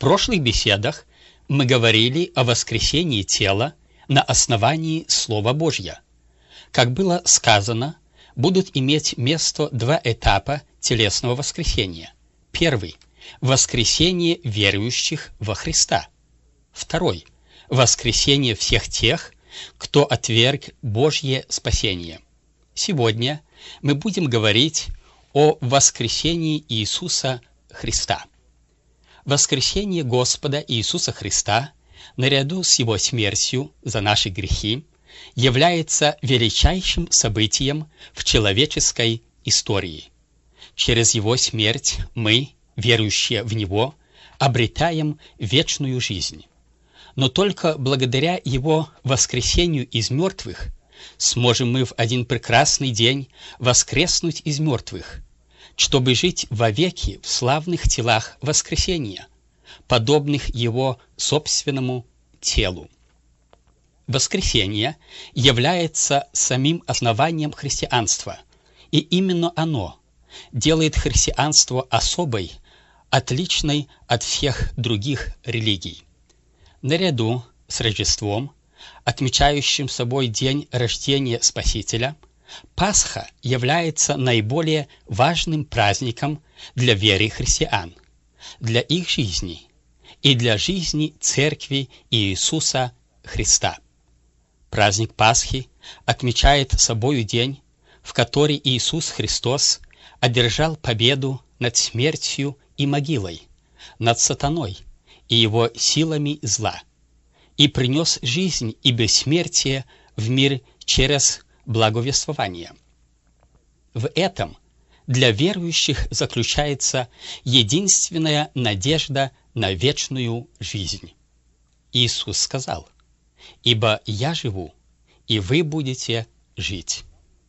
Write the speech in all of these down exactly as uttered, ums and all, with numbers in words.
прошлых беседах мы говорили о воскресении тела на основании Слова Божьего. Как было сказано, будут иметь место два этапа телесного воскресения. Первый – воскресение верующих во Христа. Второй – воскресение всех тех, кто отверг Божье спасение. Сегодня мы будем говорить о воскресении Иисуса Христа. Воскресение Господа Иисуса Христа, наряду с Его смертью за наши грехи, является величайшим событием в человеческой истории. Через Его смерть мы, верующие в Него, обретаем вечную жизнь. Но только благодаря Его воскресению из мертвых сможем мы в один прекрасный день воскреснуть из мертвых, чтобы жить вовеки в славных телах воскресения, подобных Его собственному телу. Воскресение является самим основанием христианства, и именно оно делает христианство особой, отличной от всех других религий. Наряду с Рождеством, отмечающим собой день рождения Спасителя, Пасха является наиболее важным праздником для веры христиан, для их жизни и для жизни Церкви Иисуса Христа. Праздник Пасхи отмечает собою день, в который Иисус Христос одержал победу над смертью и могилой, над сатаной и его силами зла, и принес жизнь и бессмертие в мир через благовествование. В этом для верующих заключается единственная надежда на вечную жизнь. Иисус сказал: «Ибо я живу, и вы будете жить».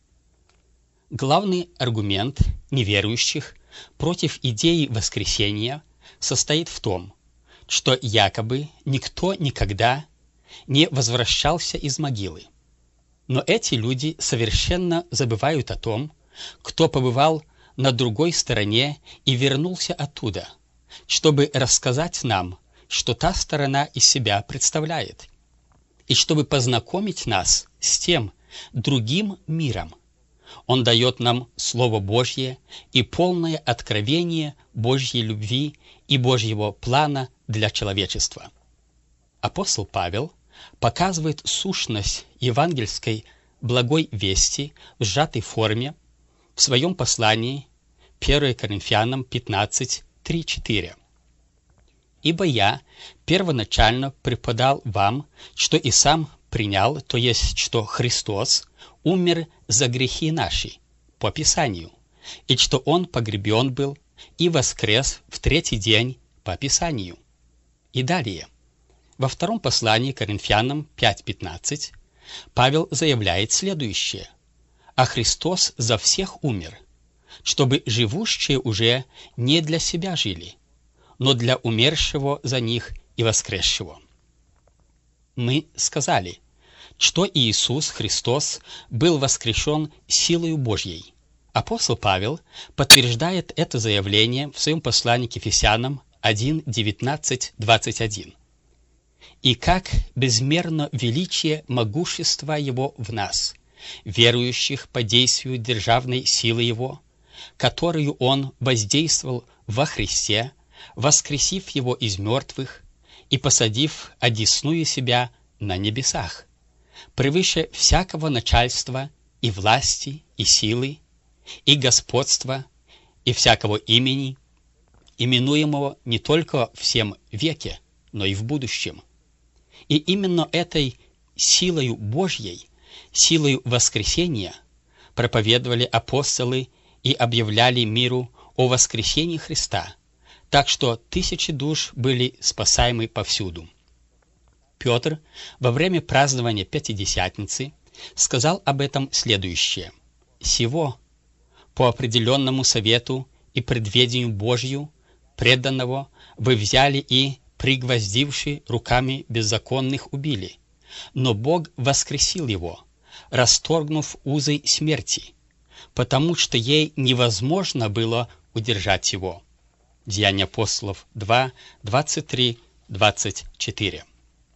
Главный аргумент неверующих против идеи воскресения состоит в том, что якобы никто никогда не возвращался из могилы. Но эти люди совершенно забывают о том, кто побывал на другой стороне и вернулся оттуда, чтобы рассказать нам, что та сторона из себя представляет, и чтобы познакомить нас с тем другим миром. Он дает нам Слово Божье и полное откровение Божьей любви и Божьего плана для человечества. Апостол Павел показывает сущность евангельской благой вести в сжатой форме в своем послании первое Коринфянам пятнадцать, три четыре. «Ибо я первоначально преподал вам, что и сам принял, то есть, что Христос умер за грехи наши, по Писанию, и что Он погребен был и воскрес в третий день по Писанию». И далее, во втором послании Коринфянам пять пятнадцать, Павел заявляет следующее: «А Христос за всех умер, чтобы живущие уже не для себя жили, но для умершего за них и воскресшего». Мы сказали, что Иисус Христос был воскрешен силою Божьей. Апостол Павел подтверждает это заявление в своем послании к Ефесянам один девятнадцать двадцать один. «И как безмерно величие могущества Его в нас, верующих по действию державной силы Его, которую Он воздействовал во Христе, воскресив Его из мертвых и посадив одесную себя на небесах, превыше всякого начальства и власти, и силы, и господства, и всякого имени, именуемого не только в сем веке, но и в будущем». И именно этой силою Божьей, силою воскресения, проповедовали апостолы и объявляли миру о воскресении Христа, так что тысячи душ были спасаемы повсюду. Петр во время празднования Пятидесятницы сказал об этом следующее: «Сего, по определенному совету и предведению Божью, преданного, вы взяли и, пригвоздивши руками беззаконных, убили, но Бог воскресил его, расторгнув узы смерти, потому что ей невозможно было удержать его. Деяния апостолов два, двадцать три, двадцать четыре.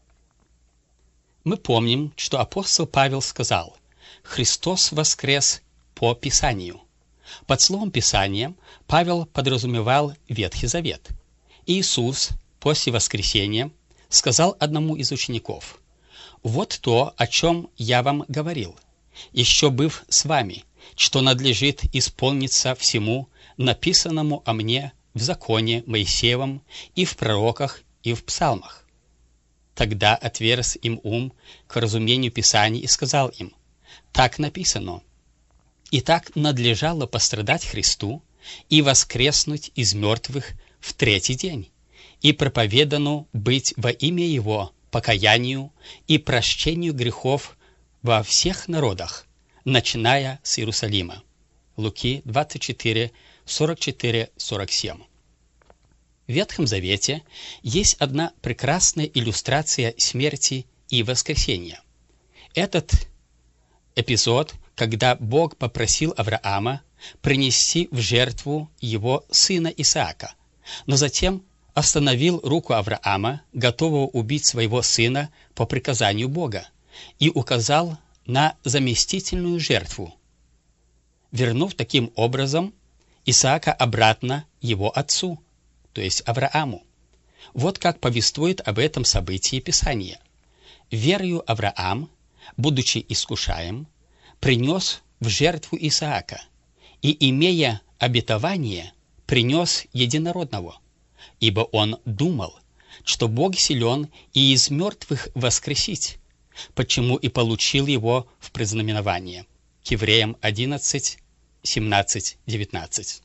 Мы помним, что апостол Павел сказал: «Христос воскрес по Писанию». Под словом «Писание» Павел подразумевал Ветхий Завет. Иисус после воскресения сказал одному из учеников: «Вот то, о чем я вам говорил, еще быв с вами, что надлежит исполниться всему, написанному о мне в законе Моисеевом и в пророках и в псалмах». Тогда отверз им ум к разумению Писаний и сказал им: «Так написано: и так надлежало пострадать Христу и воскреснуть из мертвых в третий день, и проповедану быть во имя Его покаянию и прощению грехов во всех народах, начиная с Иерусалима». Луки двадцать четыре, сорок четыре, сорок семь. В Ветхом Завете есть одна прекрасная иллюстрация смерти и воскресения. Этот эпизод, когда Бог попросил Авраама принести в жертву его сына Исаака, но затем остановил руку Авраама, готового убить своего сына по приказанию Бога, и указал на заместительную жертву, вернув таким образом Исаака обратно его отцу, то есть Аврааму. Вот как повествует об этом событии Писание. «Верою Авраам, будучи искушаем, принес в жертву Исаака, и, имея обетование, принес единородного, ибо он думал, что Бог силен и из мертвых воскресить, почему и получил его в предзнаменование». К Евреям одиннадцать, семнадцать, девятнадцать.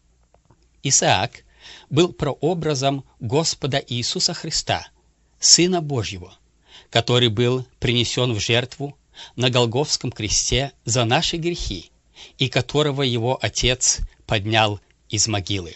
Исаак был прообразом Господа Иисуса Христа, Сына Божьего, который был принесен в жертву на Голгофском кресте за наши грехи, и которого его Отец поднял из могилы.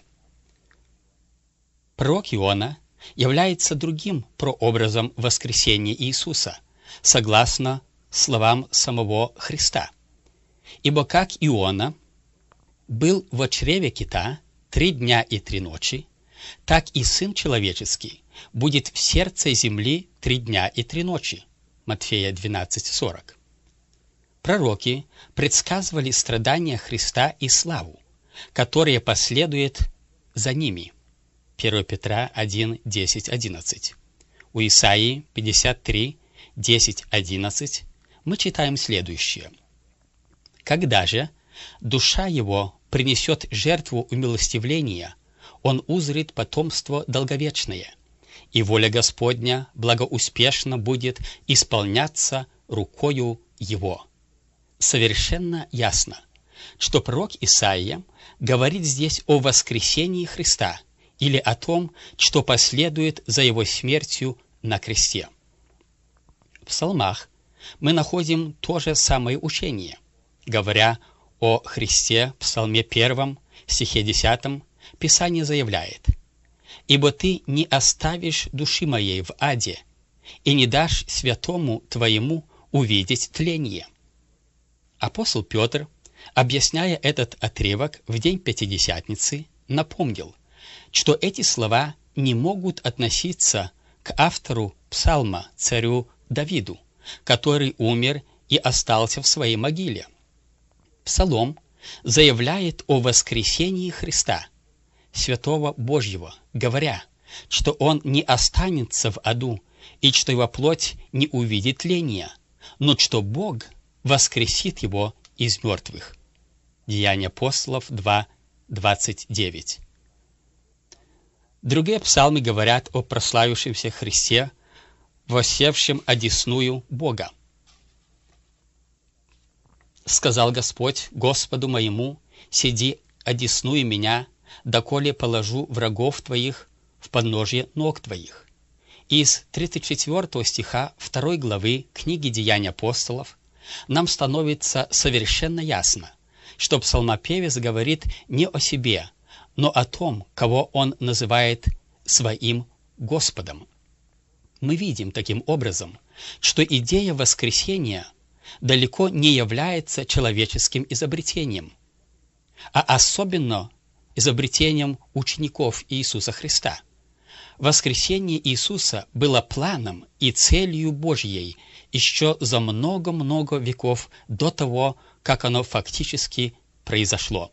Пророк Иона является другим прообразом воскресения Иисуса, согласно словам самого Христа. «Ибо как Иона был во чреве кита три дня и три ночи, так и Сын Человеческий будет в сердце земли три дня и три ночи». Матфея двенадцать, сорок. Пророки предсказывали страдания Христа и славу, которая последует за ними. первое Петра один, десять, одиннадцать. У Исаии пятьдесят три, десять, одиннадцать мы читаем следующее: «Когда же душа его принесет жертву умилостивления, он узрит потомство долговечное, и воля Господня благоуспешно будет исполняться рукою его». Совершенно ясно, что пророк Исаия говорит здесь о воскресении Христа или о том, что последует за его смертью на кресте. В псалмах мы находим то же самое учение. Говоря о Христе в псалме первом, стихе десятом, Писание заявляет: «Ибо ты не оставишь души моей в аде, и не дашь святому твоему увидеть тление». Апостол Петр, объясняя этот отрывок в день Пятидесятницы, напомнил, что эти слова не могут относиться к автору псалма, царю Давиду, который умер и остался в своей могиле. Псалом заявляет о воскресении Христа, Святого Божьего, говоря, что Он не останется в аду и что Его плоть не увидит тления, но что Бог воскресит Его из мертвых. Деяния апостолов два, двадцать девять. Другие псалмы говорят о прославившемся Христе, воссевшем одесную Бога. «Сказал Господь Господу моему: сиди одесную меня, доколе положу врагов твоих в подножье ног твоих». Из тридцать четвёртого стиха второй главы книги Деяний апостолов нам становится совершенно ясно, что псалмопевец говорит не о себе, но о том, кого он называет своим Господом. Мы видим таким образом, что идея воскресения далеко не является человеческим изобретением, а особенно изобретением учеников Иисуса Христа. Воскресение Иисуса было планом и целью Божьей еще за много-много веков до того, как оно фактически произошло.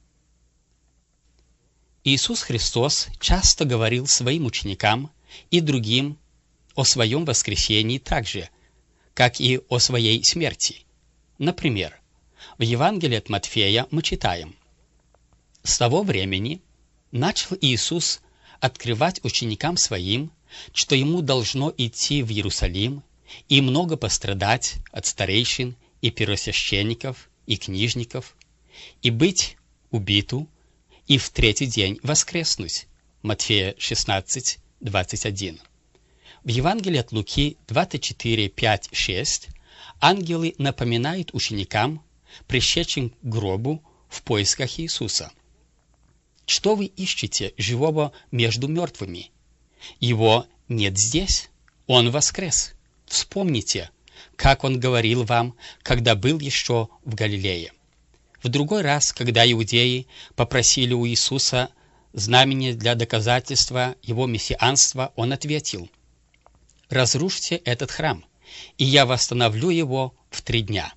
Иисус Христос часто говорил своим ученикам и другим о своем воскресении так же, как и о своей смерти. Например, в Евангелии от Матфея мы читаем: «С того времени начал Иисус открывать ученикам своим, что ему должно идти в Иерусалим и много пострадать от старейшин и первосвященников и книжников, и быть убиту, и в третий день воскреснуть». Матфея шестнадцать, двадцать один. В Евангелии от Луки двадцать четыре, пять, шесть ангелы напоминают ученикам, пришедшим к гробу в поисках Иисуса: «Что вы ищете живого между мертвыми? Его нет здесь, он воскрес. Вспомните, как он говорил вам, когда был еще в Галилее». В другой раз, когда иудеи попросили у Иисуса знамения для доказательства его мессианства, он ответил: «Разрушьте этот храм, и я восстановлю его в три дня».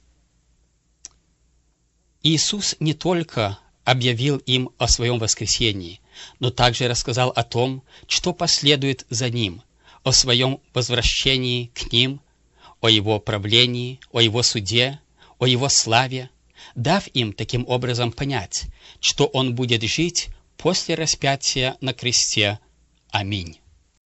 Иисус не только объявил им о своем воскресении, но также рассказал о том, что последует за ним, о своем возвращении к ним, о его правлении, о его суде, о его славе, дав им таким образом понять, что он будет жить после распятия на кресте. Аминь.